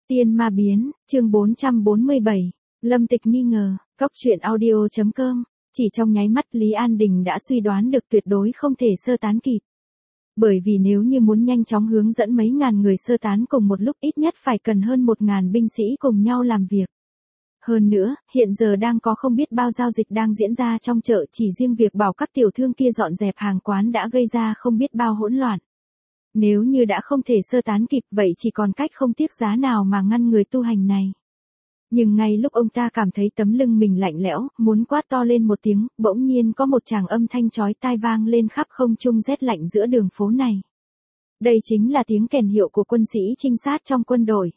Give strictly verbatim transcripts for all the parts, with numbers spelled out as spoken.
Tiên ma biến, chương bốn trăm bốn mươi bảy, Lâm Tịch nghi ngờ, Cóc truyện audio.com, chỉ trong nháy mắt Lý An Đình đã suy đoán được tuyệt đối không thể sơ tán kịp. Bởi vì nếu như muốn nhanh chóng hướng dẫn mấy ngàn người sơ tán cùng một lúc ít nhất phải cần hơn một ngàn binh sĩ cùng nhau làm việc. Hơn nữa, hiện giờ đang có không biết bao giao dịch đang diễn ra trong chợ, chỉ riêng việc bảo các tiểu thương kia dọn dẹp hàng quán đã gây ra không biết bao hỗn loạn. Nếu như đã không thể sơ tán kịp vậy chỉ còn cách không tiếc giá nào mà ngăn người tu hành này. Nhưng ngay lúc ông ta cảm thấy tấm lưng mình lạnh lẽo, muốn quát to lên một tiếng, bỗng nhiên có một tràng âm thanh chói tai vang lên khắp không trung rét lạnh giữa đường phố này. Đây chính là tiếng kèn hiệu của quân sĩ trinh sát trong quân đội.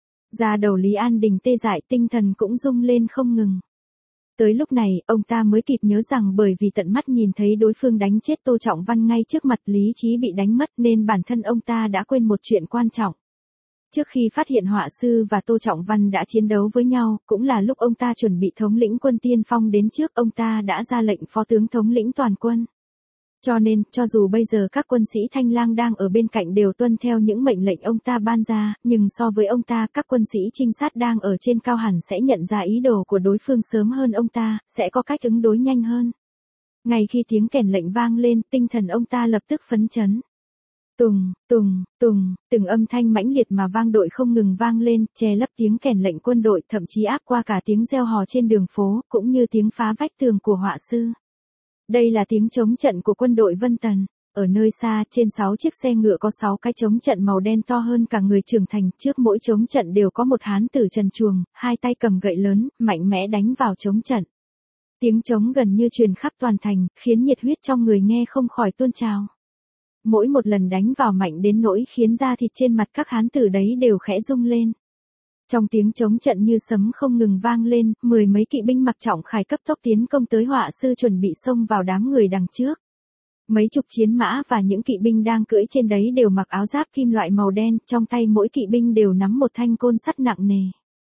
Da đầu Lý An Đình tê dại, tinh thần cũng rung lên không ngừng. Tới lúc này, ông ta mới kịp nhớ rằng bởi vì tận mắt nhìn thấy đối phương đánh chết Tô Trọng Văn ngay trước mặt, lý trí bị đánh mất nên bản thân ông ta đã quên một chuyện quan trọng. Trước khi phát hiện họa sư và Tô Trọng Văn đã chiến đấu với nhau, cũng là lúc ông ta chuẩn bị thống lĩnh quân tiên phong đến trước, ông ta đã ra lệnh phó tướng thống lĩnh toàn quân. Cho nên, cho dù bây giờ các quân sĩ Thanh Lang đang ở bên cạnh đều tuân theo những mệnh lệnh ông ta ban ra, nhưng so với ông ta, các quân sĩ trinh sát đang ở trên cao hẳn sẽ nhận ra ý đồ của đối phương sớm hơn ông ta, sẽ có cách ứng đối nhanh hơn. Ngay khi tiếng kèn lệnh vang lên, tinh thần ông ta lập tức phấn chấn. Tùng, tùng, tùng, từng âm thanh mãnh liệt mà vang đội không ngừng vang lên, che lấp tiếng kèn lệnh quân đội, thậm chí áp qua cả tiếng reo hò trên đường phố, cũng như tiếng phá vách tường của họa sư. Đây là tiếng chống trận của quân đội Vân Tần. Ở nơi xa, trên sáu chiếc xe ngựa có sáu cái chống trận màu đen to hơn cả người trưởng thành, trước mỗi chống trận đều có một hán tử trần truồng, hai tay cầm gậy lớn, mạnh mẽ đánh vào chống trận. Tiếng trống gần như truyền khắp toàn thành, khiến nhiệt huyết trong người nghe không khỏi tuôn trào. Mỗi một lần đánh vào mạnh đến nỗi khiến da thịt trên mặt các hán tử đấy đều khẽ rung lên. Trong tiếng trống trận như sấm không ngừng vang lên, mười mấy kỵ binh mặc trọng khải cấp tốc tiến công tới họa sư, chuẩn bị xông vào đám người đằng trước. Mấy chục chiến mã và những kỵ binh đang cưỡi trên đấy đều mặc áo giáp kim loại màu đen, trong tay mỗi kỵ binh đều nắm một thanh côn sắt nặng nề.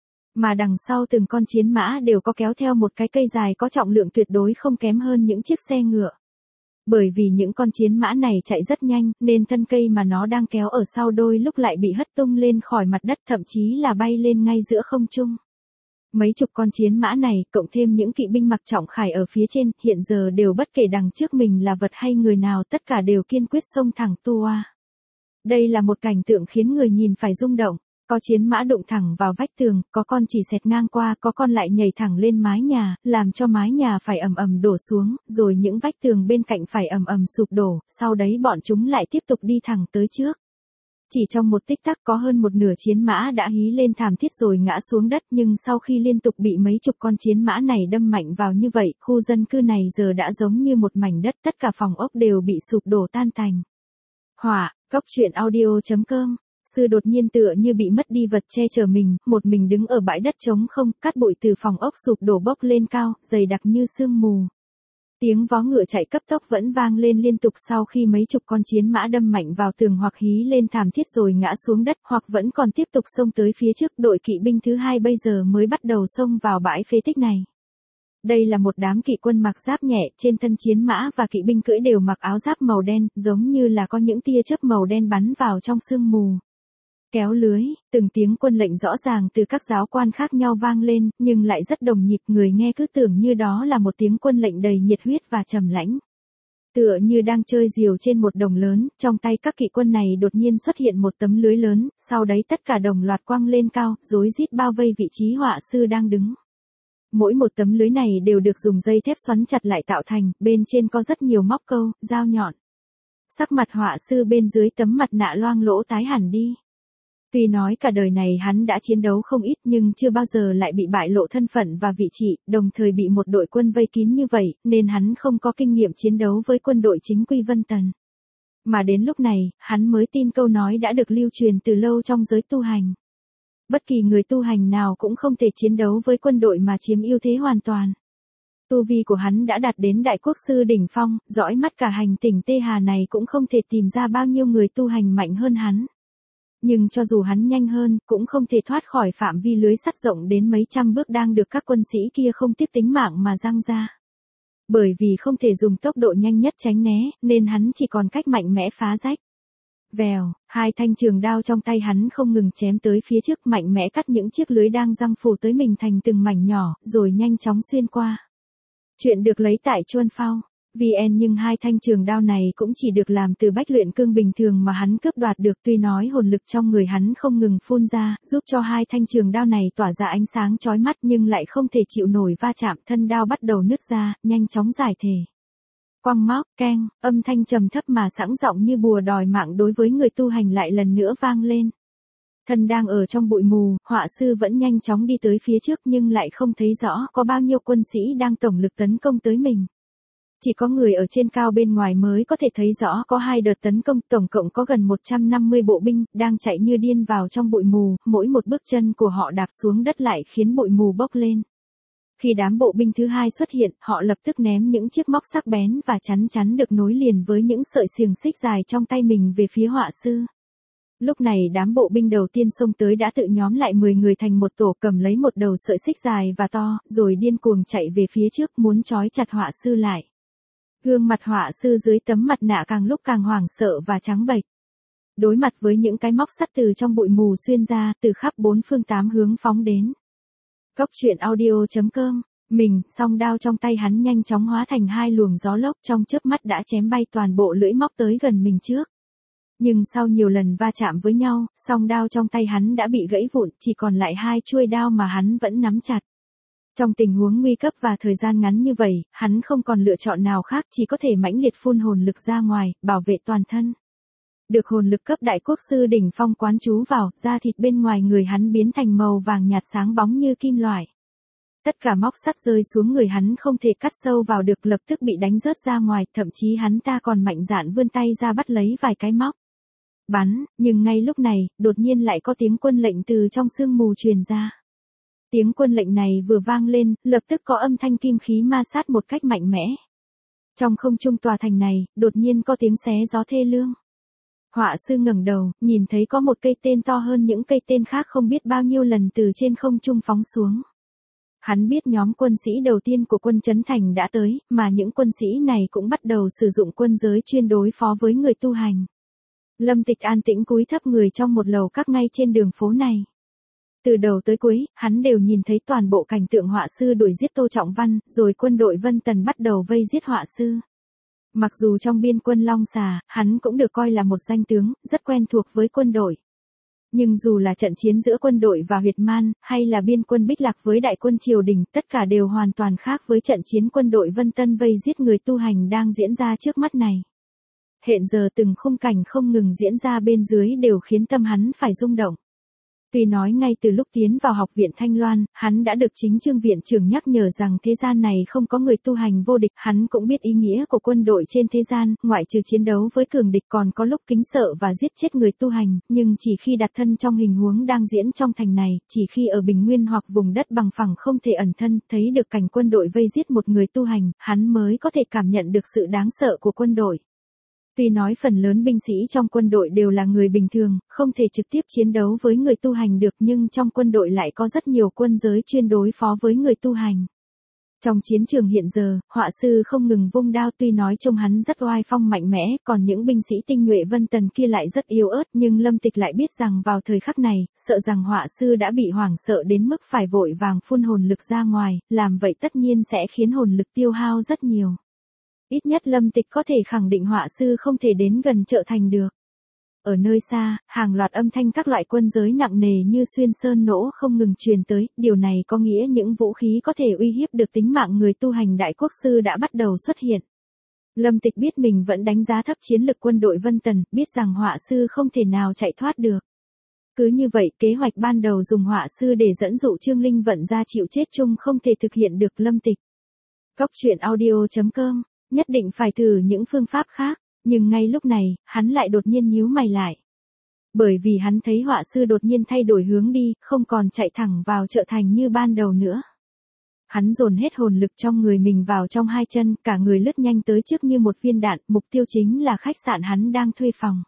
Mà đằng sau từng con chiến mã đều có kéo theo một cái cây dài có trọng lượng tuyệt đối không kém hơn những chiếc xe ngựa. Bởi vì những con chiến mã này chạy rất nhanh, nên thân cây mà nó đang kéo ở sau đôi lúc lại bị hất tung lên khỏi mặt đất, thậm chí là bay lên ngay giữa không trung. Mấy chục con chiến mã này, cộng thêm những kỵ binh mặc trọng khải ở phía trên, hiện giờ đều bất kể đằng trước mình là vật hay người nào, tất cả đều kiên quyết xông thẳng Tua. Đây là một cảnh tượng khiến người nhìn phải rung động. Có chiến mã đụng thẳng vào vách tường, có con chỉ xẹt ngang qua, có con lại nhảy thẳng lên mái nhà, làm cho mái nhà phải ầm ầm đổ xuống, rồi những vách tường bên cạnh phải ầm ầm sụp đổ, sau đấy bọn chúng lại tiếp tục đi thẳng tới trước. Chỉ trong một tích tắc có hơn một nửa chiến mã đã hí lên thảm thiết rồi ngã xuống đất, nhưng sau khi liên tục bị mấy chục con chiến mã này đâm mạnh vào như vậy, khu dân cư này giờ đã giống như một mảnh đất, tất cả phòng ốc đều bị sụp đổ tan tành. Hỏa, Cóc truyện audio.com. Sư đột nhiên tựa như bị mất đi vật che chở mình, một mình đứng ở bãi đất trống không, cát bụi từ phòng ốc sụp đổ bốc lên cao, dày đặc như sương mù. Tiếng vó ngựa chạy cấp tốc vẫn vang lên liên tục sau khi mấy chục con chiến mã đâm mạnh vào tường hoặc hí lên thảm thiết rồi ngã xuống đất, hoặc vẫn còn tiếp tục xông tới phía trước. Đội kỵ binh thứ hai bây giờ mới bắt đầu xông vào bãi phế tích này. Đây là một đám kỵ quân mặc giáp nhẹ, trên thân chiến mã và kỵ binh cưỡi đều mặc áo giáp màu đen, giống như là có những tia chớp màu đen bắn vào trong sương mù. Kéo lưới, từng tiếng quân lệnh rõ ràng từ các giáo quan khác nhau vang lên, nhưng lại rất đồng nhịp, người nghe cứ tưởng như đó là một tiếng quân lệnh đầy nhiệt huyết và trầm lãnh. Tựa như đang chơi diều trên một đồng lớn, trong tay các kỵ quân này đột nhiên xuất hiện một tấm lưới lớn, sau đấy tất cả đồng loạt quăng lên cao, rối rít bao vây vị trí họa sư đang đứng. Mỗi một tấm lưới này đều được dùng dây thép xoắn chặt lại tạo thành, bên trên có rất nhiều móc câu, dao nhọn. Sắc mặt họa sư bên dưới tấm mặt nạ loang lỗ tái hẳn đi. Tuy nói cả đời này hắn đã chiến đấu không ít nhưng chưa bao giờ lại bị bại lộ thân phận và vị trí, đồng thời bị một đội quân vây kín như vậy, nên hắn không có kinh nghiệm chiến đấu với quân đội chính quy Vân Tần. Mà đến lúc này, hắn mới tin câu nói đã được lưu truyền từ lâu trong giới tu hành. Bất kỳ người tu hành nào cũng không thể chiến đấu với quân đội mà chiếm ưu thế hoàn toàn. Tu vi của hắn đã đạt đến đại quốc sư đỉnh phong, dõi mắt cả hành tinh Tê Hà này cũng không thể tìm ra bao nhiêu người tu hành mạnh hơn hắn. Nhưng cho dù hắn nhanh hơn, cũng không thể thoát khỏi phạm vi lưới sắt rộng đến mấy trăm bước đang được các quân sĩ kia không tiếc tính mạng mà giăng ra. Bởi vì không thể dùng tốc độ nhanh nhất tránh né, nên hắn chỉ còn cách mạnh mẽ phá rách. Vèo, hai thanh trường đao trong tay hắn không ngừng chém tới phía trước, mạnh mẽ cắt những chiếc lưới đang giăng phủ tới mình thành từng mảnh nhỏ, rồi nhanh chóng xuyên qua. Chuyện được lấy tại Chuan Phao vê en, nhưng hai thanh trường đao này cũng chỉ được làm từ bách luyện cương bình thường mà hắn cướp đoạt được, tuy nói hồn lực trong người hắn không ngừng phun ra, giúp cho hai thanh trường đao này tỏa ra ánh sáng chói mắt, nhưng lại không thể chịu nổi va chạm, thân đao bắt đầu nứt ra, nhanh chóng giải thể. Quăng móc, keng, âm thanh trầm thấp mà sẵn giọng như bùa đòi mạng đối với người tu hành lại lần nữa vang lên. Thân đang ở trong bụi mù, họa sư vẫn nhanh chóng đi tới phía trước nhưng lại không thấy rõ có bao nhiêu quân sĩ đang tổng lực tấn công tới mình. Chỉ có người ở trên cao bên ngoài mới có thể thấy rõ có hai đợt tấn công, tổng cộng có gần một trăm năm mươi bộ binh, đang chạy như điên vào trong bụi mù, mỗi một bước chân của họ đạp xuống đất lại khiến bụi mù bốc lên. Khi đám bộ binh thứ hai xuất hiện, họ lập tức ném những chiếc móc sắc bén và chắn chắn được nối liền với những sợi xiềng xích dài trong tay mình về phía họa sư. Lúc này đám bộ binh đầu tiên xông tới đã tự nhóm lại mười người thành một tổ, cầm lấy một đầu sợi xích dài và to, rồi điên cuồng chạy về phía trước muốn trói chặt họa sư lại. Gương mặt họa sư dưới tấm mặt nạ càng lúc càng hoảng sợ và trắng bệch. Đối mặt với những cái móc sắt từ trong bụi mù xuyên ra, từ khắp bốn phương tám hướng phóng đến. Cốc truyện audio chấm com, mình, song đao trong tay hắn nhanh chóng hóa thành hai luồng gió lốc, trong chớp mắt đã chém bay toàn bộ lưỡi móc tới gần mình trước. Nhưng sau nhiều lần va chạm với nhau, song đao trong tay hắn đã bị gãy vụn, chỉ còn lại hai chuôi đao mà hắn vẫn nắm chặt. Trong tình huống nguy cấp và thời gian ngắn như vậy, hắn không còn lựa chọn nào khác, chỉ có thể mãnh liệt phun hồn lực ra ngoài, bảo vệ toàn thân. Được hồn lực cấp đại quốc sư đỉnh phong quán trú vào, da thịt bên ngoài người hắn biến thành màu vàng nhạt sáng bóng như kim loại. Tất cả móc sắt rơi xuống người hắn không thể cắt sâu vào được, lập tức bị đánh rớt ra ngoài, thậm chí hắn ta còn mạnh dạn vươn tay ra bắt lấy vài cái móc. Bắn, nhưng ngay lúc này, đột nhiên lại có tiếng quân lệnh từ trong sương mù truyền ra. Tiếng quân lệnh này vừa vang lên, lập tức có âm thanh kim khí ma sát một cách mạnh mẽ. Trong không trung tòa thành này, đột nhiên có tiếng xé gió thê lương. Họa sư ngẩng đầu, nhìn thấy có một cây tên to hơn những cây tên khác không biết bao nhiêu lần từ trên không trung phóng xuống. Hắn biết nhóm quân sĩ đầu tiên của quân Trấn Thành đã tới, mà những quân sĩ này cũng bắt đầu sử dụng quân giới chuyên đối phó với người tu hành. Lâm Tịch an tĩnh cúi thấp người trong một lầu các ngay trên đường phố này. Từ đầu tới cuối, hắn đều nhìn thấy toàn bộ cảnh tượng họa sư đuổi giết Tô Trọng Văn, rồi quân đội Vân Tần bắt đầu vây giết họa sư. Mặc dù trong biên quân Long Xà, hắn cũng được coi là một danh tướng, rất quen thuộc với quân đội. Nhưng dù là trận chiến giữa quân đội và Huyệt Man, hay là biên quân Bích Lạc với đại quân triều đình, tất cả đều hoàn toàn khác với trận chiến quân đội Vân Tân vây giết người tu hành đang diễn ra trước mắt này. Hiện giờ từng khung cảnh không ngừng diễn ra bên dưới đều khiến tâm hắn phải rung động. Tuy nói ngay từ lúc tiến vào học viện Thanh Loan, hắn đã được chính Trương viện trưởng nhắc nhở rằng thế gian này không có người tu hành vô địch, hắn cũng biết ý nghĩa của quân đội trên thế gian, ngoại trừ chiến đấu với cường địch còn có lúc kính sợ và giết chết người tu hành, nhưng chỉ khi đặt thân trong hình huống đang diễn trong thành này, chỉ khi ở bình nguyên hoặc vùng đất bằng phẳng không thể ẩn thân, thấy được cảnh quân đội vây giết một người tu hành, hắn mới có thể cảm nhận được sự đáng sợ của quân đội. Tuy nói phần lớn binh sĩ trong quân đội đều là người bình thường, không thể trực tiếp chiến đấu với người tu hành được, nhưng trong quân đội lại có rất nhiều quân giới chuyên đối phó với người tu hành. Trong chiến trường hiện giờ, họa sư không ngừng vung đao, tuy nói trông hắn rất oai phong mạnh mẽ, còn những binh sĩ tinh nhuệ Vân Tần kia lại rất yếu ớt, nhưng Lâm Tịch lại biết rằng vào thời khắc này, sợ rằng họa sư đã bị hoảng sợ đến mức phải vội vàng phun hồn lực ra ngoài, làm vậy tất nhiên sẽ khiến hồn lực tiêu hao rất nhiều. Ít nhất Lâm Tịch có thể khẳng định họa sư không thể đến gần chợ thành được. Ở nơi xa, hàng loạt âm thanh các loại quân giới nặng nề như xuyên sơn nỗ không ngừng truyền tới, điều này có nghĩa những vũ khí có thể uy hiếp được tính mạng người tu hành đại quốc sư đã bắt đầu xuất hiện. Lâm Tịch biết mình vẫn đánh giá thấp chiến lực quân đội Vân Tần, biết rằng họa sư không thể nào chạy thoát được. Cứ như vậy, kế hoạch ban đầu dùng họa sư để dẫn dụ Trương Linh Vận ra chịu chết chung không thể thực hiện được. Lâm Tịch. Cốc truyện audio chấm com, nhất định phải thử những phương pháp khác, nhưng ngay lúc này, hắn lại đột nhiên nhíu mày lại. Bởi vì hắn thấy họa sư đột nhiên thay đổi hướng đi, không còn chạy thẳng vào chợ thành như ban đầu nữa. Hắn dồn hết hồn lực trong người mình vào trong hai chân, cả người lướt nhanh tới trước như một viên đạn, mục tiêu chính là khách sạn hắn đang thuê phòng.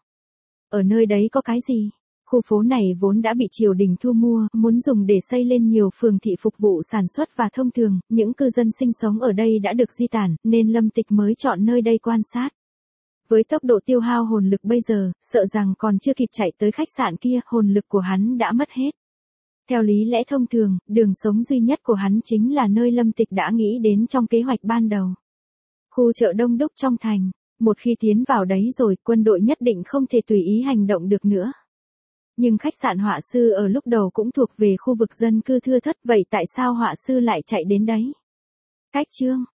Ở nơi đấy có cái gì? Khu phố này vốn đã bị triều đình thu mua, muốn dùng để xây lên nhiều phường thị phục vụ sản xuất và thông thường, những cư dân sinh sống ở đây đã được di tản, nên Lâm Tịch mới chọn nơi đây quan sát. Với tốc độ tiêu hao hồn lực bây giờ, sợ rằng còn chưa kịp chạy tới khách sạn kia, hồn lực của hắn đã mất hết. Theo lý lẽ thông thường, đường sống duy nhất của hắn chính là nơi Lâm Tịch đã nghĩ đến trong kế hoạch ban đầu. Khu chợ đông đúc trong thành, một khi tiến vào đấy rồi, quân đội nhất định không thể tùy ý hành động được nữa. Nhưng khách sạn họa sư ở lúc đầu cũng thuộc về khu vực dân cư thưa thớt, vậy tại sao họa sư lại chạy đến đấy? Cách chương